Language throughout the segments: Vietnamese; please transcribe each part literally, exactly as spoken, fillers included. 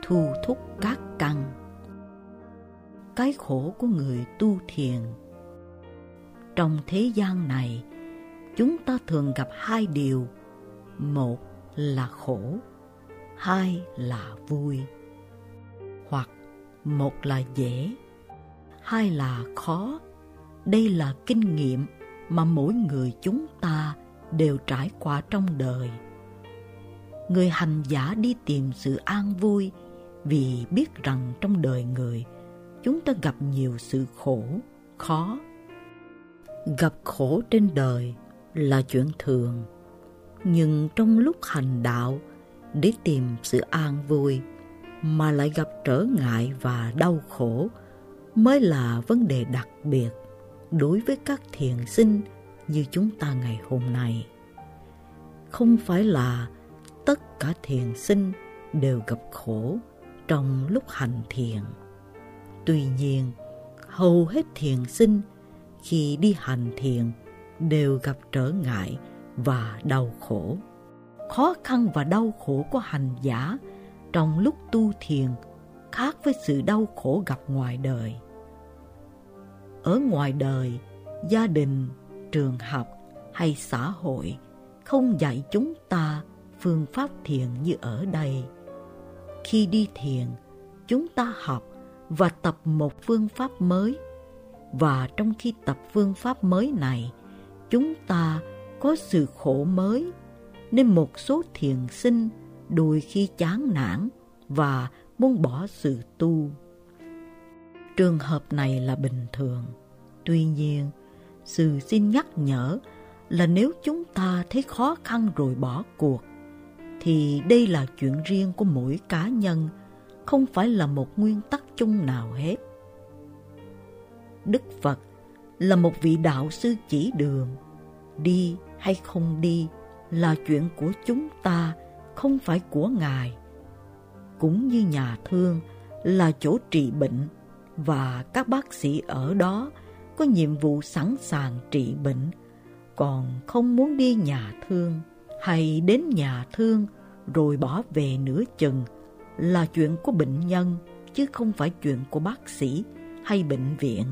thu thúc các căn. Cái khổ của người tu thiền. Trong thế gian này, chúng ta thường gặp hai điều. Một là khổ, hai là vui. Hoặc một là dễ, hai là khó. Đây là kinh nghiệm mà mỗi người chúng ta đều trải qua trong đời. Người hành giả đi tìm sự an vui vì biết rằng trong đời người chúng ta gặp nhiều sự khổ, khó. Gặp khổ trên đời là chuyện thường, nhưng trong lúc hành đạo để tìm sự an vui mà lại gặp trở ngại và đau khổ mới là vấn đề đặc biệt đối với các thiền sinh như chúng ta ngày hôm nay. Không phải là tất cả thiền sinh đều gặp khổ trong lúc hành thiền. Tuy nhiên, hầu hết thiền sinh khi đi hành thiền đều gặp trở ngại và đau khổ. Khó khăn và đau khổ của hành giả trong lúc tu thiền khác với sự đau khổ gặp ngoài đời. Ở ngoài đời, gia đình, trường học hay xã hội không dạy chúng ta phương pháp thiền như ở đây. Khi đi thiền, chúng ta học và tập một phương pháp mới. Và trong khi tập phương pháp mới này, chúng ta có sự khổ mới, nên một số thiền sinh đôi khi chán nản và muốn bỏ sự tu. Trường hợp này là bình thường. Tuy nhiên, sự xin nhắc nhở là nếu chúng ta thấy khó khăn rồi bỏ cuộc, thì đây là chuyện riêng của mỗi cá nhân, không phải là một nguyên tắc chung nào hết. Đức Phật là một vị đạo sư chỉ đường. Đi hay không đi là chuyện của chúng ta, không phải của Ngài. Cũng như nhà thương là chỗ trị bệnh, và các bác sĩ ở đó có nhiệm vụ sẵn sàng trị bệnh, còn không muốn đi nhà thương hay đến nhà thương rồi bỏ về nửa chừng là chuyện của bệnh nhân, chứ không phải chuyện của bác sĩ hay bệnh viện.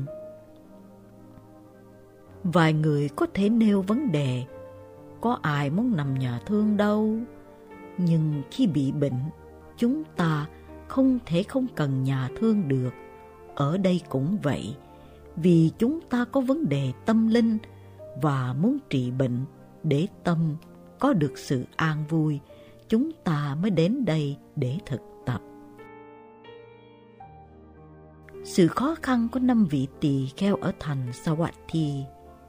Vài người có thể nêu vấn đề, có ai muốn nằm nhà thương đâu. Nhưng khi bị bệnh, chúng ta không thể không cần nhà thương được. Ở đây cũng vậy, vì chúng ta có vấn đề tâm linh và muốn trị bệnh để tâm có được sự an vui, chúng ta mới đến đây để thực tập. Sự khó khăn của năm vị tỳ kheo ở thành Savatthi.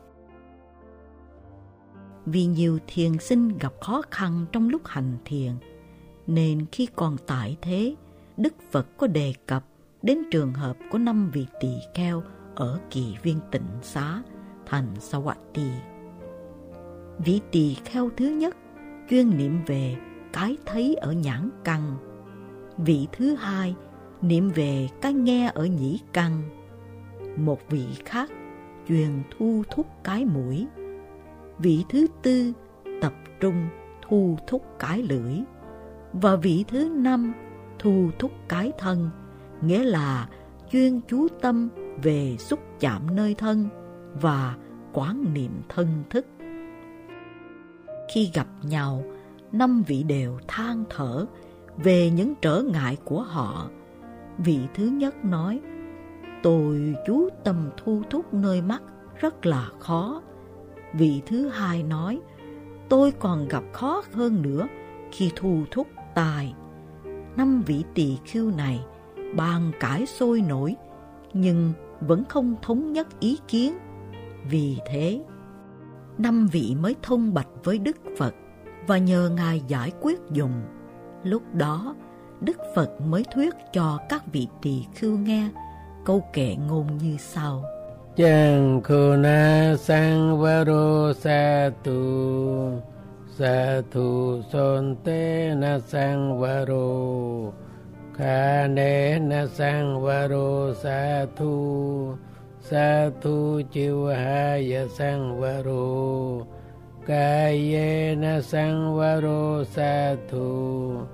Vì nhiều thiền sinh gặp khó khăn trong lúc hành thiền, nên khi còn tại thế, Đức Phật có đề cập đến trường hợp của năm vị tỳ kheo ở Kỳ Viên Tịnh Xá, thành Savatthi. Vị tỳ kheo thứ nhất chuyên niệm về cái thấy ở nhãn căn. Vị thứ hai niệm về cái nghe ở nhĩ căn. Một vị khác chuyên thu thúc cái mũi. Vị thứ tư tập trung thu thúc cái lưỡi. Và vị thứ năm thu thúc cái thân, nghĩa là chuyên chú tâm về xúc chạm nơi thân và quán niệm thân thức. Khi gặp nhau, năm vị đều than thở về những trở ngại của họ. Vị thứ nhất nói: tôi chú tâm thu thúc nơi mắt rất là khó. Vị thứ hai nói: tôi còn gặp khó hơn nữa khi thu thúc tai. Năm vị tỳ khưu này bàn cãi sôi nổi, nhưng vẫn không thống nhất ý kiến. Vì thế, năm vị mới thông bạch với Đức Phật và nhờ Ngài giải quyết dùm. Lúc đó, Đức Phật mới thuyết cho các vị tỳ khưu nghe câu kệ ngôn như sau: Chang khuna sang varo sa tu sa tu son te na sang varo kha ne na sang varo sa tu sa tu chiu ha ya sang varo ka ye na sang varo sa tu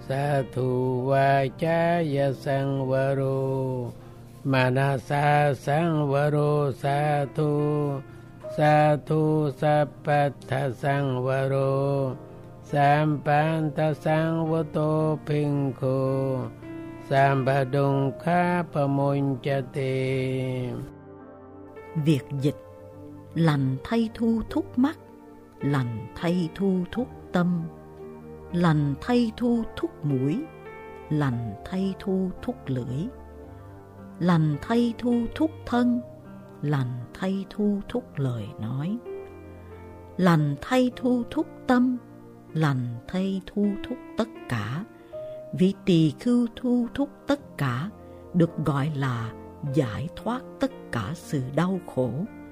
sa thu vachaya sangvaro manasa sangvaro sa thu sa thu sappatha sangvaro sampanta sangvato phinkho Sambadungkha pamonchate. Việc dịch: lành thay thu thúc mắt, lành thay thu thúc tâm, lành thay thu thúc mũi, lành thay thu thúc lưỡi, lành thay thu thúc thân, lành thay thu thúc lời nói, lành thay thu thúc tâm, lành thay thu thúc tất cả. Vị tỳ khưu thu thúc tất cả được gọi là giải thoát tất cả sự đau khổ.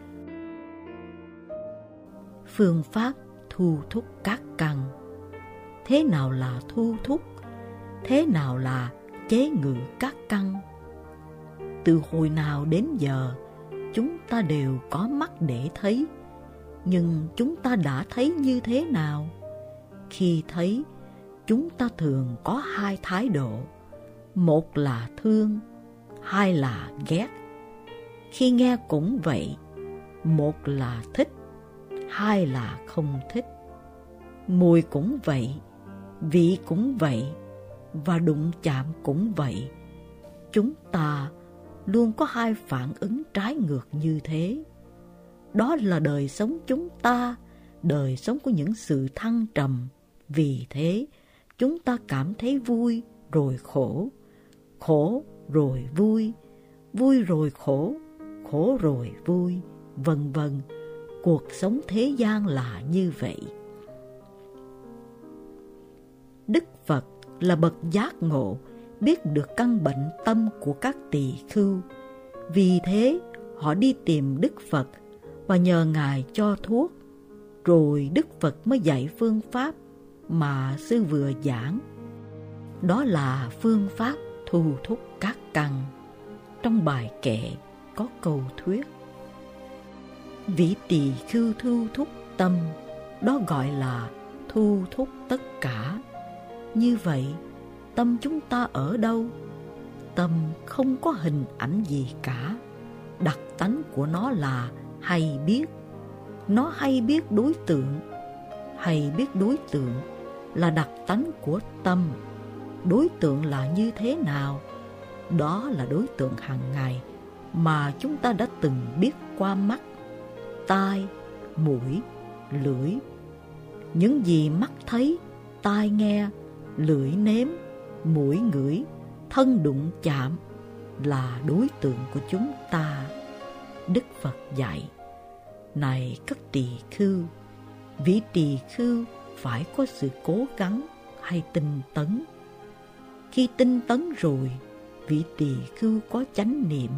Phương pháp thu thúc các căn. Thế nào là thu thúc? Thế nào là chế ngự các căn? Từ hồi nào đến giờ, chúng ta đều có mắt để thấy, nhưng chúng ta đã thấy như thế nào? Khi thấy, chúng ta thường có hai thái độ, một là thương, hai là ghét. Khi nghe cũng vậy, một là thích, hai là không thích. Mùi cũng vậy, vị cũng vậy, và đụng chạm cũng vậy. Chúng ta luôn có hai phản ứng trái ngược như thế. Đó là đời sống chúng ta, đời sống của những sự thăng trầm. Vì thế, chúng ta cảm thấy vui rồi khổ, khổ rồi vui, vui rồi khổ, khổ rồi vui, vân vân. Cuộc sống thế gian là như vậy. Đức Phật là bậc giác ngộ, biết được căn bệnh tâm của các tỳ khưu. Vì thế, họ đi tìm Đức Phật và nhờ Ngài cho thuốc. Rồi Đức Phật mới dạy phương pháp mà sư vừa giảng. Đó là phương pháp thu thúc các căn. Trong bài kệ có câu thuyết: vị tỳ khưu thu thúc tâm, đó gọi là thu thúc tất cả. Như vậy, tâm chúng ta ở đâu? Tâm không có hình ảnh gì cả. Đặc tánh của nó là hay biết. Nó hay biết đối tượng. Hay biết đối tượng là đặc tánh của tâm. Đối tượng là như thế nào? Đó là đối tượng hàng ngày mà chúng ta đã từng biết qua mắt, tai, mũi, lưỡi. Những gì mắt thấy, tai nghe, lưỡi nếm, mũi ngửi, thân đụng chạm là đối tượng của chúng ta. Đức Phật dạy: này các tỳ khưu, vị tỳ khưu phải có sự cố gắng hay tinh tấn. Khi tinh tấn rồi, vị tỳ khưu có chánh niệm.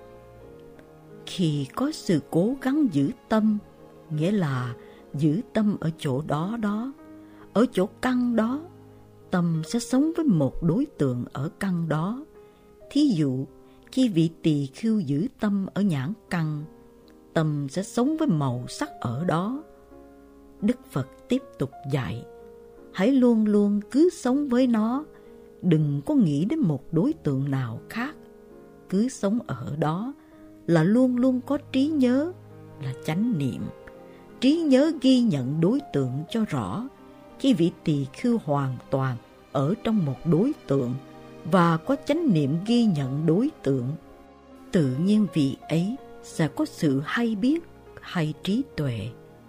Khi có sự cố gắng giữ tâm, nghĩa là giữ tâm ở chỗ đó đó, ở chỗ căn đó, tâm sẽ sống với một đối tượng ở căn đó. Thí dụ, khi vị tỳ khưu giữ tâm ở nhãn căn, tâm sẽ sống với màu sắc ở đó. Đức Phật tiếp tục dạy: hãy luôn luôn cứ sống với nó, đừng có nghĩ đến một đối tượng nào khác. Cứ sống ở đó là luôn luôn có trí nhớ, là chánh niệm. Trí nhớ ghi nhận đối tượng cho rõ. Khi vị tỳ khưu hoàn toàn ở trong một đối tượng và có chánh niệm ghi nhận đối tượng, tự nhiên vị ấy sẽ có sự hay biết, hay trí tuệ.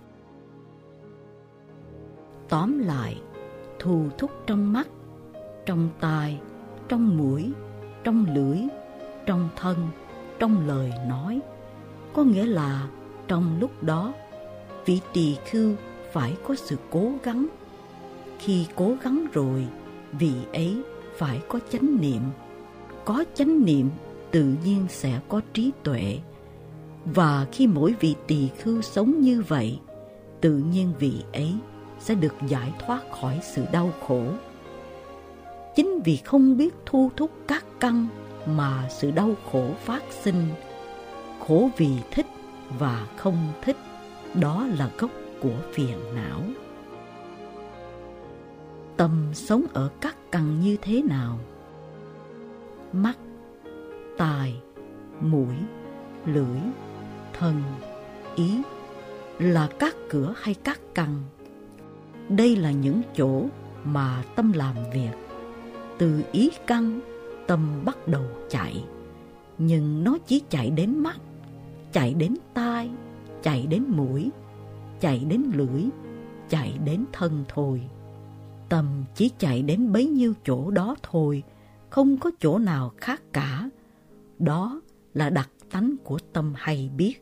Tóm lại, thu thúc trong mắt, trong tai, trong mũi, trong lưỡi, trong thân, trong lời nói, có nghĩa là trong lúc đó, vị tỳ khưu phải có sự cố gắng. Khi cố gắng rồi, vị ấy phải có chánh niệm. Có chánh niệm tự nhiên sẽ có trí tuệ. Và khi mỗi vị tỳ khưu sống như vậy, tự nhiên vị ấy sẽ được giải thoát khỏi sự đau khổ. Chính vì không biết thu thúc các căn mà sự đau khổ phát sinh. Khổ vì thích và không thích, đó là gốc của phiền não. Tâm sống ở các căn như thế nào? Mắt, tai, mũi, lưỡi, thân, ý là các cửa hay các căn. Đây là những chỗ mà tâm làm việc. Từ ý căn, tâm bắt đầu chạy, nhưng nó chỉ chạy đến mắt, chạy đến tai, chạy đến mũi, chạy đến lưỡi, chạy đến thân thôi. Tâm chỉ chạy đến bấy nhiêu chỗ đó thôi, không có chỗ nào khác cả. Đó là đặc tánh của tâm hay biết.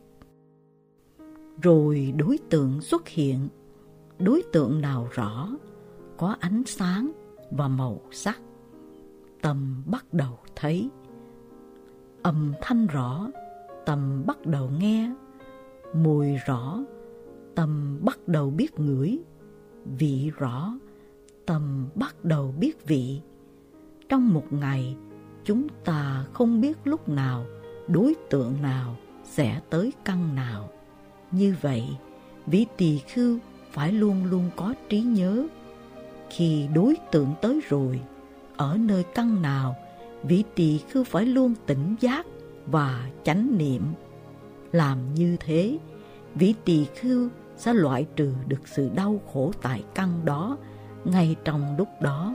Rồi đối tượng xuất hiện. Đối tượng nào rõ, có ánh sáng và màu sắc. Tâm bắt đầu thấy. Âm thanh rõ, tâm bắt đầu nghe. Mùi rõ, tâm bắt đầu biết ngửi. Vị rõ, tâm bắt đầu biết vị. Trong một ngày, chúng ta không biết lúc nào, đối tượng nào sẽ tới căn nào. Như vậy, vị tỳ khưu phải luôn luôn có trí nhớ. Khi đối tượng tới rồi, ở nơi căn nào, vị tỳ khưu phải luôn tỉnh giác và chánh niệm. Làm như thế, vị tỳ khưu sẽ loại trừ được sự đau khổ tại căn đó ngay trong lúc đó.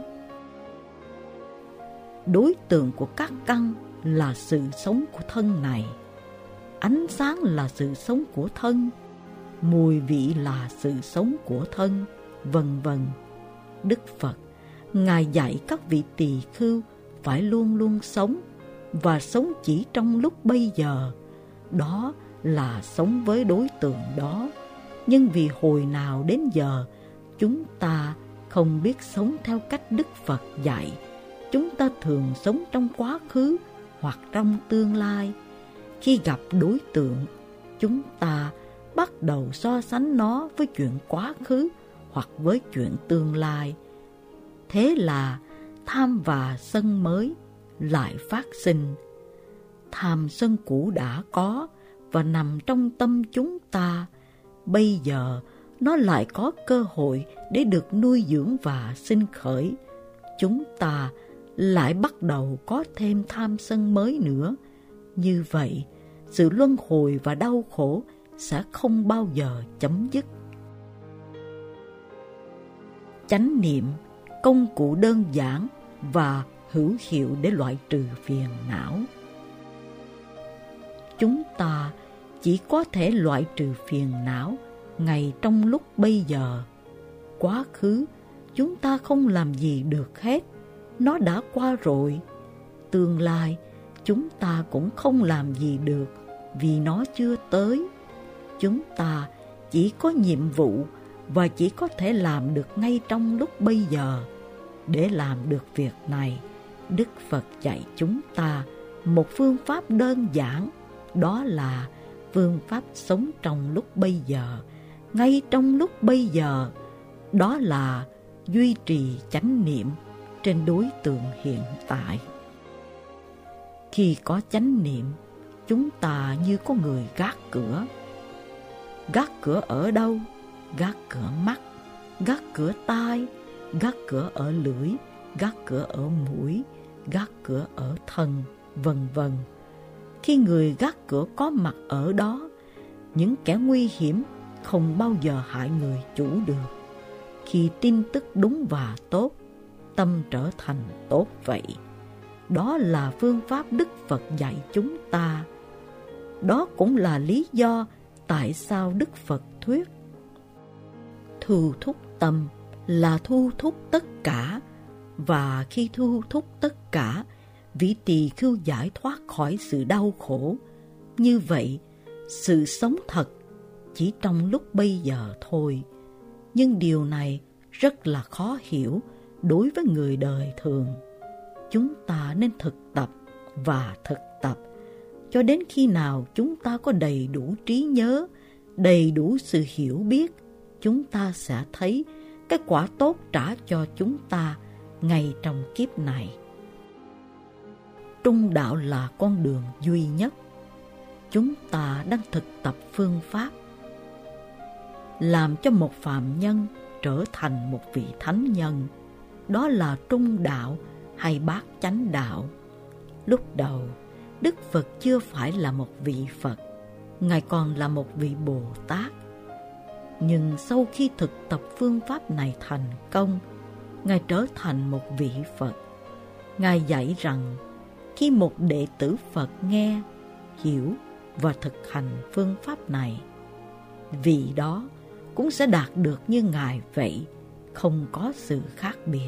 Đối tượng của các căn là sự sống của thân này. Ánh sáng là sự sống của thân. Mùi vị là sự sống của thân, vân vân. Đức Phật, Ngài dạy các vị tỳ khưu phải luôn luôn sống, và sống chỉ trong lúc bây giờ. Đó là sống với đối tượng đó. Nhưng vì hồi nào đến giờ, chúng ta không biết sống theo cách Đức Phật dạy. Chúng ta thường sống trong quá khứ hoặc trong tương lai. Khi gặp đối tượng, chúng ta bắt đầu so sánh nó với chuyện quá khứ hoặc với chuyện tương lai. Thế là tham và sân mới lại phát sinh. Tham sân cũ đã có và nằm trong tâm chúng ta. Bây giờ nó lại có cơ hội để được nuôi dưỡng và sinh khởi. Chúng ta lại bắt đầu có thêm tham sân mới nữa. Như vậy, sự luân hồi và đau khổ sẽ không bao giờ chấm dứt. Chánh niệm, công cụ đơn giản và hữu hiệu để loại trừ phiền não. Chúng ta chỉ có thể loại trừ phiền não ngay trong lúc bây giờ. Quá khứ, chúng ta không làm gì được hết, nó đã qua rồi. Tương lai, chúng ta cũng không làm gì được vì nó chưa tới. Chúng ta chỉ có nhiệm vụ và chỉ có thể làm được ngay trong lúc bây giờ. Để làm được việc này, Đức Phật dạy chúng ta một phương pháp đơn giản, đó là phương pháp sống trong lúc bây giờ, ngay trong lúc bây giờ. Đó là duy trì chánh niệm trên đối tượng hiện tại. Khi có chánh niệm, chúng ta như có người gác cửa. Gác cửa ở đâu? Gác cửa mắt, gác cửa tai, gác cửa ở lưỡi, gác cửa ở mũi, gác cửa ở thân, vân vân. Khi người gác cửa có mặt ở đó, những kẻ nguy hiểm không bao giờ hại người chủ được. Khi tin tức đúng và tốt, tâm trở thành tốt vậy. Đó là phương pháp Đức Phật dạy chúng ta. Đó cũng là lý do tại sao Đức Phật thuyết thu thúc tâm là thu thúc tất cả, và khi thu thúc tất cả, vị tỳ khưu giải thoát khỏi sự đau khổ. Như vậy, sự sống thật chỉ trong lúc bây giờ thôi. Nhưng điều này rất là khó hiểu đối với người đời thường. Chúng ta nên thực tập và thực tập cho đến khi nào chúng ta có đầy đủ trí nhớ, đầy đủ sự hiểu biết, chúng ta sẽ thấy cái quả tốt trả cho chúng ta ngay trong kiếp này. Trung đạo là con đường duy nhất. Chúng ta đang thực tập phương pháp làm cho một phàm nhân trở thành một vị thánh nhân. đó là trung đạo hay bát chánh đạo. Lúc đầu, Đức Phật chưa phải là một vị Phật, Ngài còn là một vị Bồ Tát. Nhưng sau khi thực tập phương pháp này thành công, Ngài trở thành một vị Phật. Ngài dạy rằng khi một đệ tử Phật nghe, hiểu và thực hành phương pháp này, vị đó cũng sẽ đạt được như Ngài vậy, không có sự khác biệt.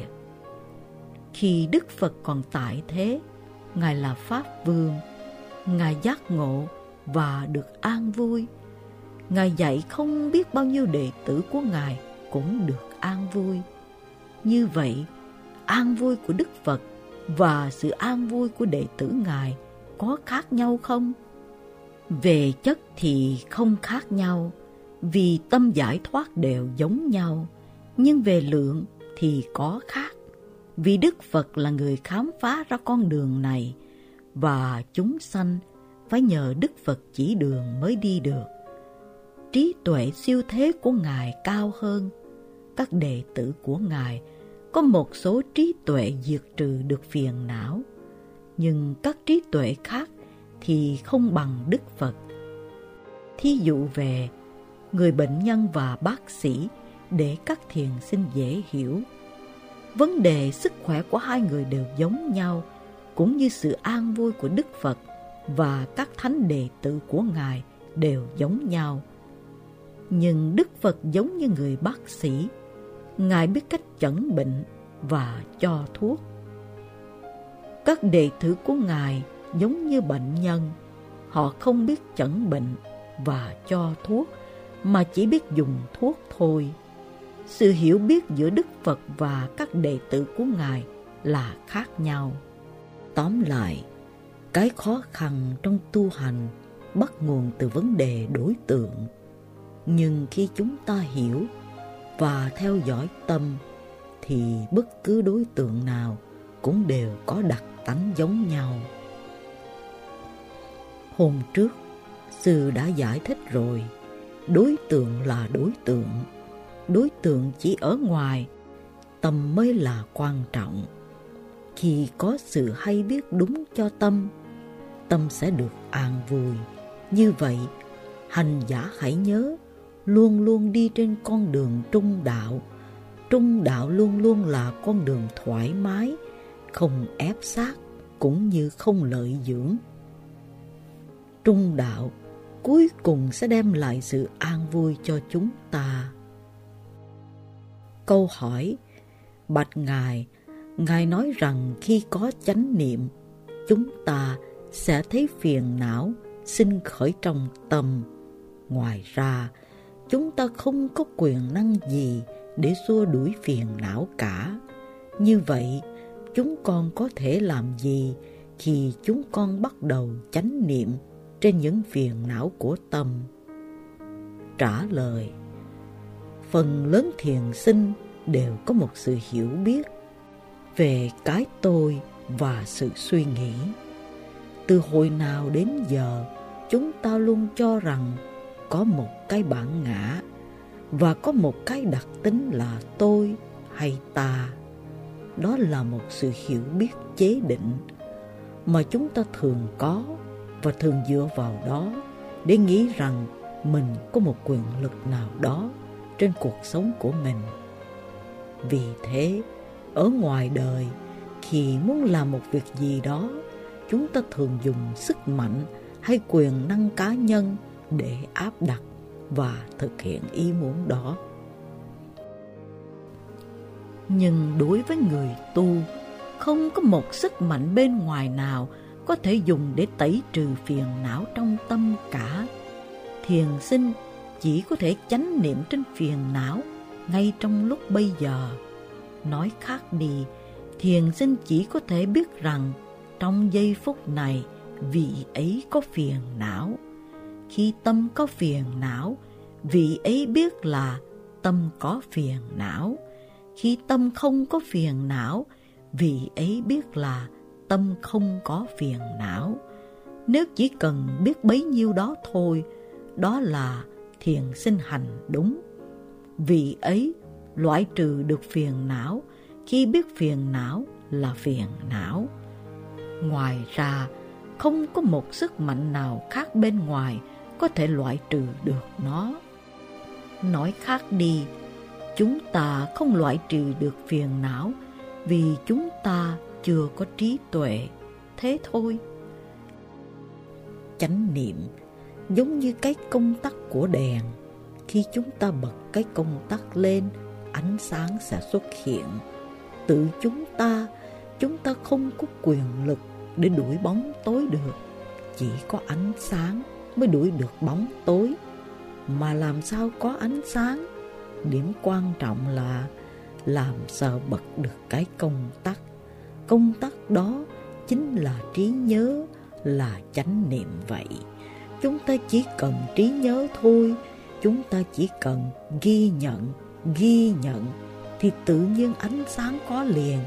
Khi Đức Phật còn tại thế, Ngài là Pháp Vương, Ngài giác ngộ và được an vui. Ngài dạy không biết bao nhiêu đệ tử của Ngài cũng được an vui. Như vậy, an vui của Đức Phật và sự an vui của đệ tử Ngài có khác nhau không? Về chất thì không khác nhau, vì tâm giải thoát đều giống nhau. Nhưng về lượng thì có khác, vì Đức Phật là người khám phá ra con đường này, và chúng sanh phải nhờ Đức Phật chỉ đường mới đi được. Trí tuệ siêu thế của Ngài cao hơn. Các đệ tử của Ngài có một số trí tuệ diệt trừ được phiền não, nhưng các trí tuệ khác thì không bằng Đức Phật. Thí dụ về người bệnh nhân và bác sĩ, để các thiền sinh dễ hiểu. Vấn đề sức khỏe của hai người đều giống nhau, cũng như sự an vui của Đức Phật và các thánh đệ tử của Ngài đều giống nhau. Nhưng Đức Phật giống như người bác sĩ, Ngài biết cách chẩn bệnh và cho thuốc. Các đệ tử của Ngài giống như bệnh nhân, họ không biết chẩn bệnh và cho thuốc, mà chỉ biết dùng thuốc thôi. Sự hiểu biết giữa Đức Phật và các đệ tử của Ngài là khác nhau. Tóm lại, cái khó khăn trong tu hành bắt nguồn từ vấn đề đối tượng. Nhưng khi chúng ta hiểu và theo dõi tâm, thì bất cứ đối tượng nào cũng đều có đặc tánh giống nhau. Hôm trước, Sư đã giải thích rồi, đối tượng là đối tượng. Đối tượng chỉ ở ngoài, tâm mới là quan trọng. Khi có sự hay biết đúng cho tâm, tâm sẽ được an vui. Như vậy, hành giả hãy nhớ, luôn luôn đi trên con đường trung đạo. Trung đạo luôn luôn là con đường thoải mái, không ép sát, cũng như không lợi dưỡng. Trung đạo cuối cùng sẽ đem lại sự an vui cho chúng ta. Câu hỏi: bạch Ngài, Ngài nói rằng khi có chánh niệm, chúng ta sẽ thấy phiền não sinh khởi trong tâm. Ngoài ra, chúng ta không có quyền năng gì để xua đuổi phiền não cả. Như vậy, chúng con có thể làm gì khi chúng con bắt đầu chánh niệm trên những phiền não của tâm? Trả lời: phần lớn thiền sinh đều có một sự hiểu biết về cái tôi và sự suy nghĩ. Từ hồi nào đến giờ, chúng ta luôn cho rằng có một cái bản ngã và có một cái đặc tính là tôi hay ta. Đó là một sự hiểu biết chế định mà chúng ta thường có và thường dựa vào đó để nghĩ rằng mình có một quyền lực nào đó trên cuộc sống của mình. Vì thế, ở ngoài đời, khi muốn làm một việc gì đó, chúng ta thường dùng sức mạnh hay quyền năng cá nhân để áp đặt và thực hiện ý muốn đó. Nhưng đối với người tu, không có một sức mạnh bên ngoài nào có thể dùng để tẩy trừ phiền não trong tâm cả. Thiền sinh chỉ có thể chánh niệm trên phiền não ngay trong lúc bây giờ. Nói khác đi, thiền sinh chỉ có thể biết rằng trong giây phút này vị ấy có phiền não. Khi tâm có phiền não, vị ấy biết là tâm có phiền não. Khi tâm không có phiền não, vị ấy biết là tâm không có phiền não. Nếu chỉ cần biết bấy nhiêu đó thôi, đó là thiền sinh hành đúng. Vị ấy loại trừ được phiền não khi biết phiền não là phiền não. Ngoài ra, không có một sức mạnh nào khác bên ngoài có thể loại trừ được nó. Nói khác đi, chúng ta không loại trừ được phiền não vì chúng ta chưa có trí tuệ, thế thôi. Chánh niệm giống như cái công tắc của đèn. Khi chúng ta bật cái công tắc lên, ánh sáng sẽ xuất hiện. Tự chúng ta, chúng ta không có quyền lực để đuổi bóng tối được. Chỉ có ánh sáng mới đuổi được bóng tối. Mà làm sao có ánh sáng? Điểm quan trọng là làm sao bật được cái công tắc. Công tắc đó chính là trí nhớ, là chánh niệm vậy. Chúng ta chỉ cần trí nhớ thôi. Chúng ta chỉ cần ghi nhận, ghi nhận thì tự nhiên ánh sáng có liền.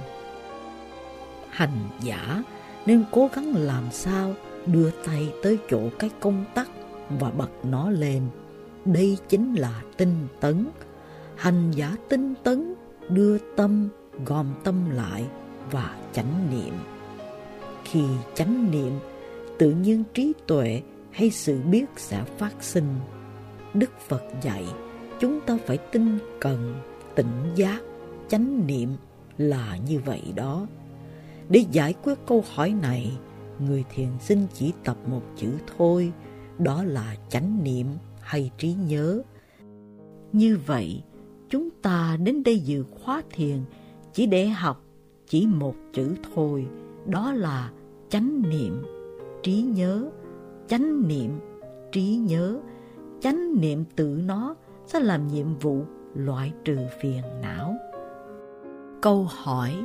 Hành giả nên cố gắng làm sao đưa tay tới chỗ cái công tắc và bật nó lên. Đây chính là tinh tấn. Hành giả tinh tấn đưa tâm, gom tâm lại và chánh niệm. Khi chánh niệm, tự nhiên trí tuệ hay sự biết sẽ phát sinh. Đức Phật dạy chúng ta phải tinh cần, tỉnh giác, chánh niệm là như vậy đó. Để giải quyết câu hỏi này, người thiền sinh chỉ tập một chữ thôi, đó là chánh niệm hay trí nhớ. Như vậy, chúng ta đến đây dự khóa thiền chỉ để học chỉ một chữ thôi, đó là chánh niệm, trí nhớ, chánh niệm, trí nhớ. Chánh niệm tự nó sẽ làm nhiệm vụ loại trừ phiền não. Câu hỏi: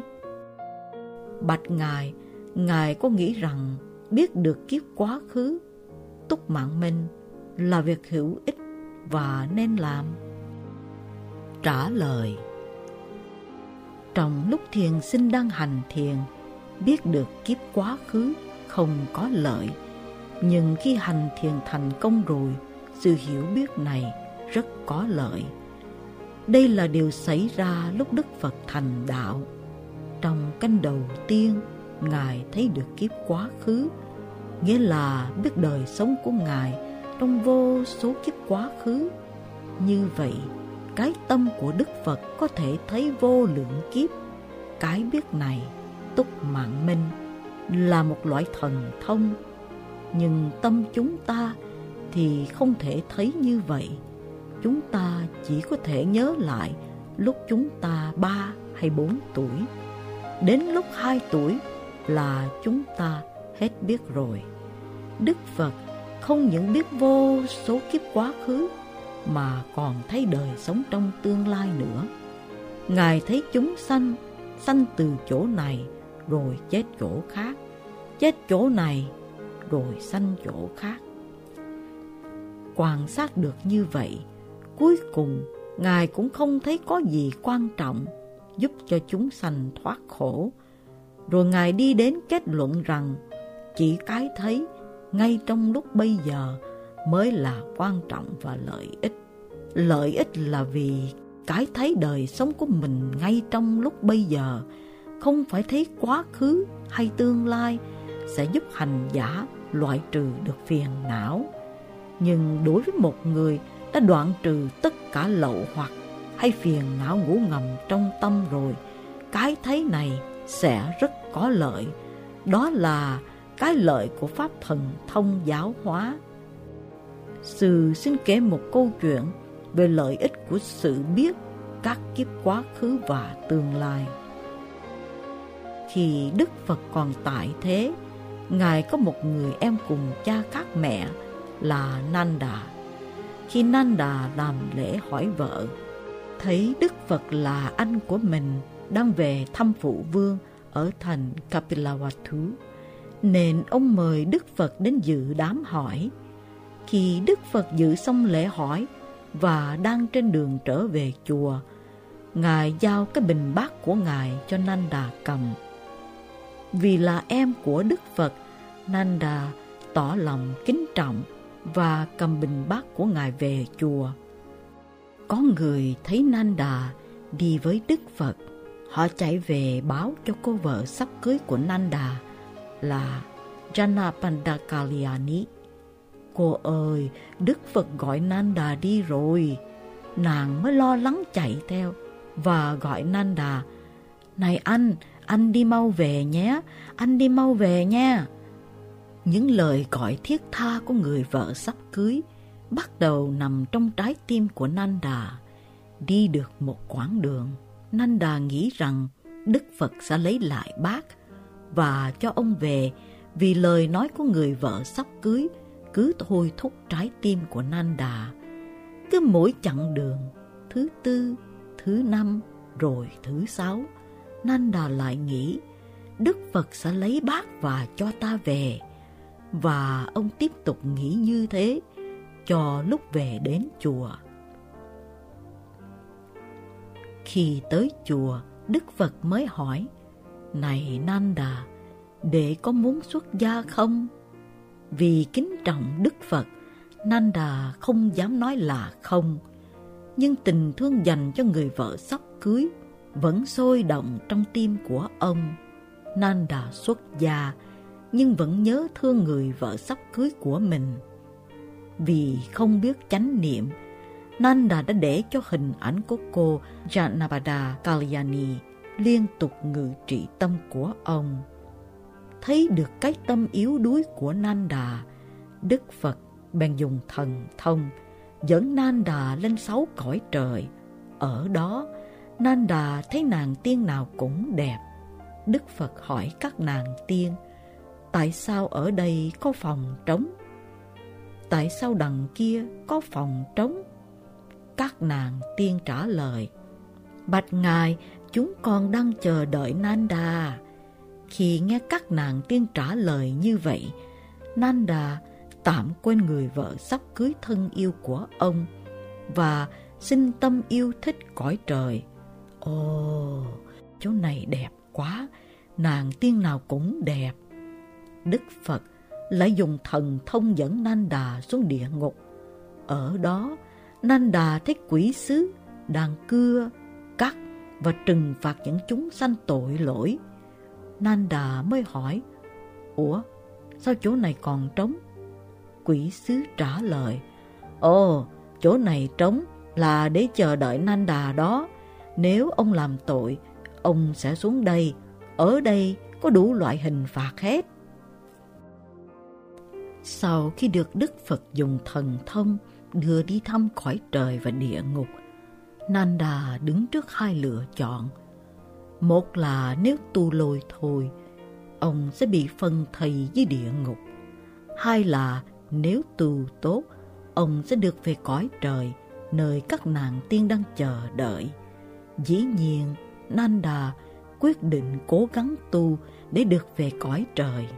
bạch Ngài, Ngài có nghĩ rằng biết được kiếp quá khứ, túc mạng minh là việc hữu ích và nên làm? Trả lời: trong lúc thiền sinh đang hành thiền, biết được kiếp quá khứ không có lợi. Nhưng khi hành thiền thành công rồi, sự hiểu biết này rất có lợi. Đây là điều xảy ra lúc Đức Phật thành đạo. Trong canh đầu tiên, Ngài thấy được kiếp quá khứ, nghĩa là biết đời sống của Ngài trong vô số kiếp quá khứ. Như vậy, cái tâm của Đức Phật có thể thấy vô lượng kiếp. Cái biết này, túc mạng minh, là một loại thần thông. Nhưng tâm chúng ta thì không thể thấy như vậy. Chúng ta chỉ có thể nhớ lại lúc chúng ta ba hay bốn tuổi. Đến lúc hai tuổi là chúng ta hết biết rồi. Đức Phật không những biết vô số kiếp quá khứ mà còn thấy đời sống trong tương lai nữa. Ngài thấy chúng sanh, sanh từ chỗ này rồi chết chỗ khác, chết chỗ này rồi sanh chỗ khác. Quan sát được như vậy, cuối cùng Ngài cũng không thấy có gì quan trọng giúp cho chúng sanh thoát khổ. Rồi Ngài đi đến kết luận rằng chỉ cái thấy ngay trong lúc bây giờ mới là quan trọng và lợi ích. Lợi ích là vì cái thấy đời sống của mình ngay trong lúc bây giờ, không phải thấy quá khứ hay tương lai, sẽ giúp hành giả loại trừ được phiền não. Nhưng đối với một người đã đoạn trừ tất cả lậu hoặc hay phiền não ngủ ngầm trong tâm rồi, cái thấy này sẽ rất có lợi. Đó là cái lợi của Pháp thần thông giáo hóa. Sư xin kể một câu chuyện về lợi ích của sự biết các kiếp quá khứ và tương lai. Khi Đức Phật còn tại thế, Ngài có một người em cùng cha khác mẹ là Nanda. Khi Nanda làm lễ hỏi vợ, thấy Đức Phật là anh của mình đang về thăm phụ vương ở thành Kapilavatthu, nên ông mời Đức Phật đến dự đám hỏi. Khi Đức Phật dự xong lễ hỏi và đang trên đường trở về chùa, Ngài giao cái bình bát của Ngài cho Nanda cầm. Vì là em của Đức Phật, Nanda tỏ lòng kính trọng và cầm bình bát của Ngài về chùa. Có người thấy Nanda đi với Đức Phật, Họ chạy về báo cho cô vợ sắp cưới của Nanda là Janapanda Kalyani. Cô ơi, Đức Phật gọi Nanda đi rồi. Nàng mới lo lắng chạy theo và gọi Nanda: Này anh, anh đi mau về nhé, anh đi mau về nha. Những lời gọi thiết tha của người vợ sắp cưới bắt đầu nằm trong trái tim của Nanda. Đi được một quãng đường, Nanda nghĩ rằng Đức Phật sẽ lấy lại bác và cho ông về, vì lời nói của người vợ sắp cưới cứ thôi thúc trái tim của Nanda. Cứ mỗi chặng đường, thứ tư, thứ năm, rồi thứ sáu, Nanda lại nghĩ Đức Phật sẽ lấy bác và cho ta về. Và ông tiếp tục nghĩ như thế cho lúc về đến chùa. Khi tới chùa, Đức Phật mới hỏi: Này Nanda, đệ có muốn xuất gia không? Vì kính trọng Đức Phật, Nanda không dám nói là không. Nhưng tình thương dành cho người vợ sắp cưới vẫn sôi động trong tim của ông. Nanda xuất gia nhưng vẫn nhớ thương người vợ sắp cưới của mình. Vì không biết chánh niệm, Nanda đã để cho hình ảnh của cô Janapanda Kalyani liên tục ngự trị tâm của ông. Thấy được cái tâm yếu đuối của Nanda, Đức Phật bèn dùng thần thông dẫn Nanda lên sáu cõi trời. Ở đó, Nanda thấy nàng tiên nào cũng đẹp. Đức Phật hỏi các nàng tiên: Tại sao ở đây có phòng trống? Tại sao đằng kia có phòng trống? Các nàng tiên trả lời: Bạch Ngài, chúng con đang chờ đợi Nanda. Khi nghe các nàng tiên trả lời như vậy, Nanda tạm quên người vợ sắp cưới thân yêu của ông và sinh tâm yêu thích cõi trời. Ồ, chỗ này đẹp quá, nàng tiên nào cũng đẹp. Đức Phật lại dùng thần thông dẫn Nanda xuống địa ngục. Ở đó, Nanda thấy quỷ sứ đang cưa, cắt và trừng phạt những chúng sanh tội lỗi. Nanda mới hỏi: Ủa, sao chỗ này còn trống? Quỷ sứ trả lời: Ồ, chỗ này trống là để chờ đợi Nanda đó. Nếu ông làm tội, ông sẽ xuống đây. Ở đây có đủ loại hình phạt hết. Sau khi được Đức Phật dùng thần thông đưa đi thăm cõi trời và địa ngục, Nanda đứng trước hai lựa chọn. Một là nếu tu lôi thôi, ông sẽ bị phân thây dưới địa ngục. Hai là nếu tu tốt, ông sẽ được về cõi trời, nơi các nàng tiên đang chờ đợi. Dĩ nhiên, Nanda quyết định cố gắng tu để được về cõi trời.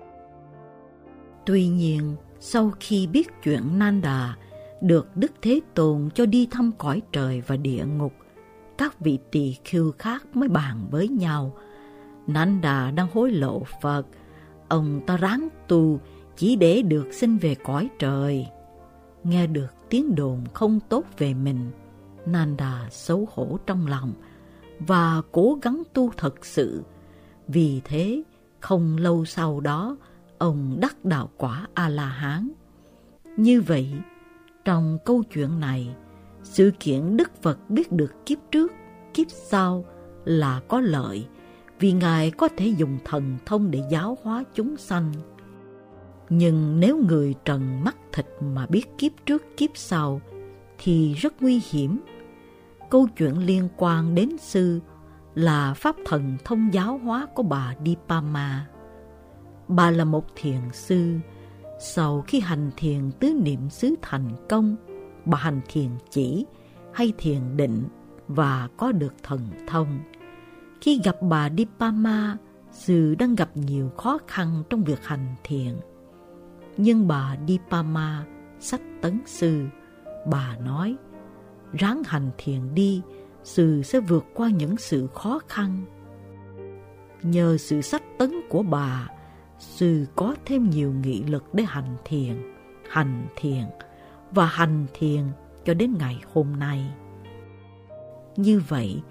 Tuy nhiên, sau khi biết chuyện Nanda được Đức Thế Tôn cho đi thăm cõi trời và địa ngục, các vị tỳ khưu khác mới bàn với nhau: Nanda đang hối lộ Phật, ông ta ráng tu chỉ để được sinh về cõi trời. Nghe được tiếng đồn không tốt về mình, Nanda xấu hổ trong lòng và cố gắng tu thật sự. Vì thế, không lâu sau đó, ông đắc đạo quả A-la-hán. Như vậy, trong câu chuyện này, sự kiện Đức Phật biết được kiếp trước, kiếp sau là có lợi, vì Ngài có thể dùng thần thông để giáo hóa chúng sanh. Nhưng nếu người trần mắt thịt mà biết kiếp trước kiếp sau thì rất nguy hiểm. Câu chuyện liên quan đến sư là pháp thần thông giáo hóa của bà Dipama. Bà là một thiền sư. Sau khi hành thiền tứ niệm xứ thành công, bà hành thiền chỉ hay thiền định và có được thần thông. Khi gặp bà Dipama, sư đang gặp nhiều khó khăn trong việc hành thiền. Nhưng bà Dipama sách tấn sư. Bà nói: ráng hành thiền đi, sư sẽ vượt qua những sự khó khăn. Nhờ sự sách tấn của bà, sư có thêm nhiều nghị lực để hành thiền, hành thiền và hành thiền cho đến ngày hôm nay. Như vậy,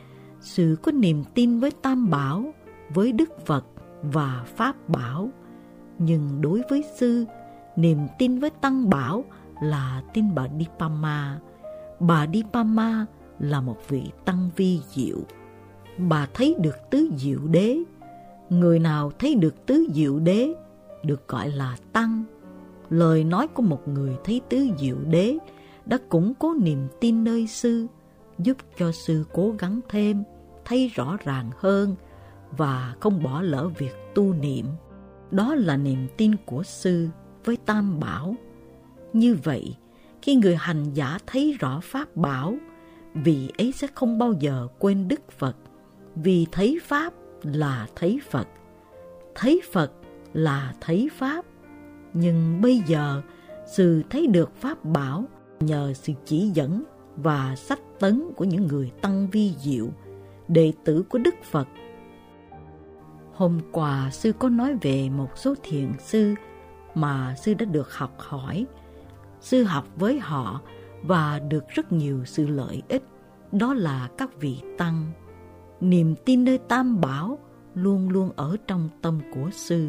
Sư có niềm tin với Tam Bảo, với Đức Phật và Pháp Bảo. Nhưng đối với sư, niềm tin với Tăng Bảo là tin bà Dipama. Bà Dipama là một vị tăng vi diệu. Bà thấy được tứ diệu đế. Người nào thấy được tứ diệu đế được gọi là tăng. Lời nói của một người thấy tứ diệu đế đã củng cố niềm tin nơi sư, giúp cho sư cố gắng thêm, thấy rõ ràng hơn và không bỏ lỡ việc tu niệm. Đó là niềm tin của sư với Tam Bảo. Như vậy, khi người hành giả thấy rõ Pháp Bảo, vị ấy sẽ không bao giờ quên Đức Phật, vì thấy Pháp là thấy Phật, thấy Phật là thấy Pháp. Nhưng bây giờ, sư thấy được Pháp Bảo nhờ sự chỉ dẫn và sách tấn của những người tăng vi diệu, đệ tử của Đức Phật. Hôm qua, sư có nói về một số thiền sư mà sư đã được học hỏi. Sư học với họ và được rất nhiều sự lợi ích. Đó là các vị tăng. Niềm tin nơi Tam Bảo luôn luôn ở trong tâm của sư.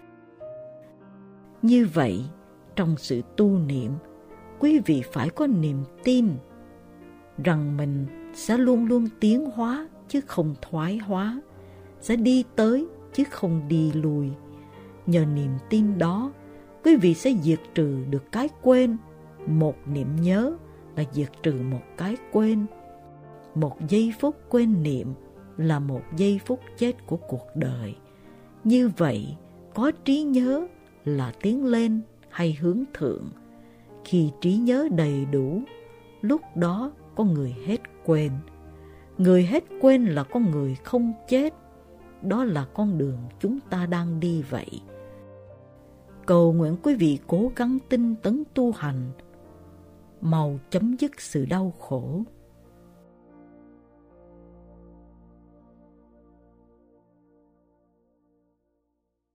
Như vậy, trong sự tu niệm, quý vị phải có niềm tin rằng mình sẽ luôn luôn tiến hóa chứ không thoái hóa, sẽ đi tới chứ không đi lùi. Nhờ niềm tin đó, quý vị sẽ diệt trừ được cái quên. Một niệm nhớ là diệt trừ một cái quên. Một giây phút quên niệm là một giây phút chết của cuộc đời. Như vậy, có trí nhớ là tiến lên hay hướng thượng. Khi trí nhớ đầy đủ, lúc đó có người hết quên. Người hết quên là con người không chết. Đó là con đường chúng ta đang đi vậy. Cầu nguyện quý vị cố gắng tinh tấn tu hành, mau chấm dứt sự đau khổ.